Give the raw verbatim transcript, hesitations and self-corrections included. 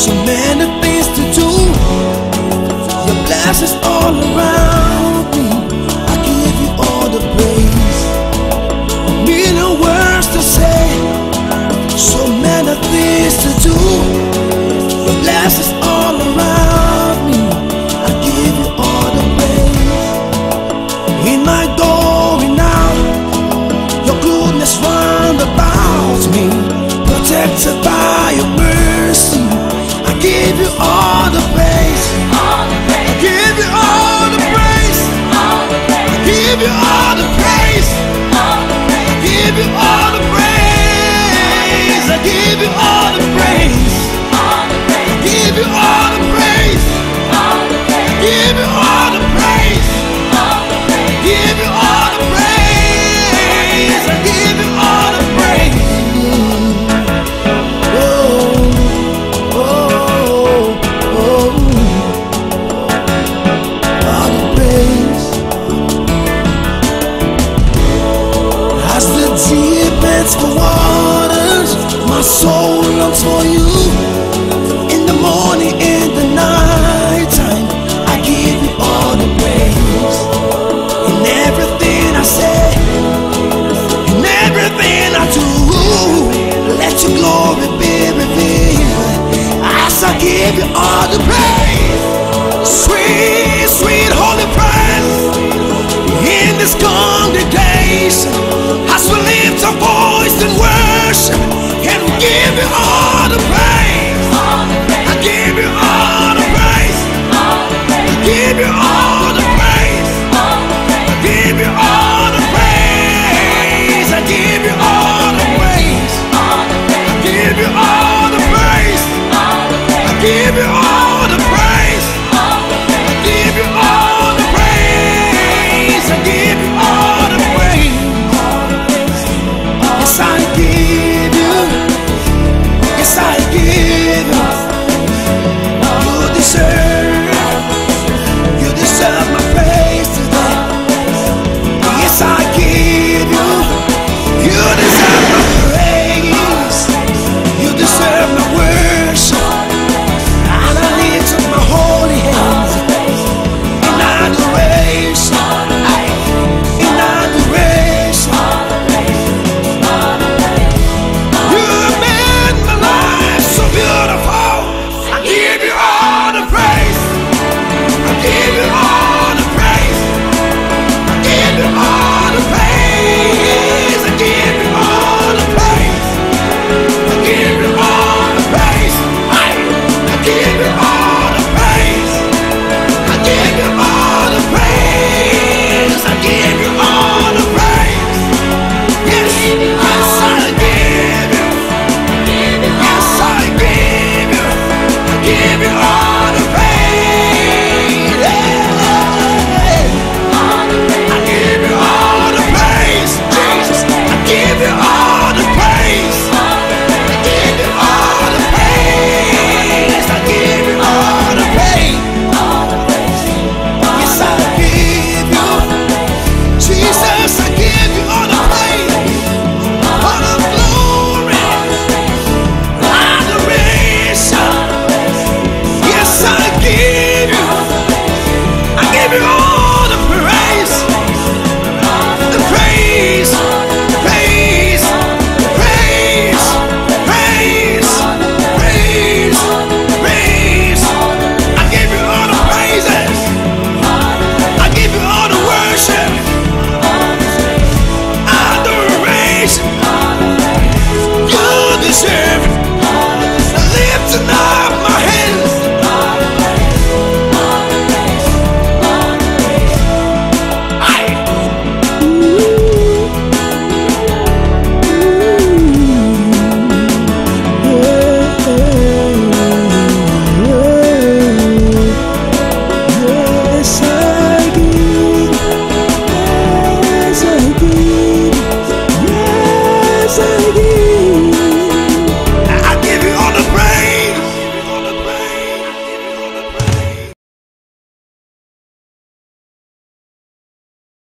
So many things to do. Your blessings all around me. I give you all the praise. A million words to say. So many things to do. Your blessings all around me. I give you all the praise. In my going out, your goodness round about me. Protected by your mercy, I give you all the praise. All the praise. I give you all the praise. All the praise. I give you all the praise. All the praise. I give you all the praise. I give you all the praise. All the praise. I give you all the praise. All the praise. I give you all the praise. All the praise. I give you all the praise. I give you all the praise. For waters, my soul longs for you. In the morning, in the night time, I give you all the praise. In everything I say, in everything I do, let your glory be revealed. As I give you all the praise, sweet, sweet holy praise. In this congregation, as we lift our voice in worship, and we give you all the praise. I give you all the praise. I give you all the praise. I give you all the praise. I give you all the praise. I give you all the praise. I give you all the praise. I give you all the praise. I give you all the praise. Yes, I give you. Yes, I give you. You deserve. You deserve my praise today. Yes, I give you. You deserve my praise. You deserve my worship. And I lift up my holy hands in adoration. In adoration. You made my life so beautiful. I give you all the praise. I give you all the praise. I give you all the praise. I give you all the praise. I give you all the praise. I give you all the praise. I give you all the praise. I give you all the praise. Yes, yes, I give you. Yes, I give you. I give you all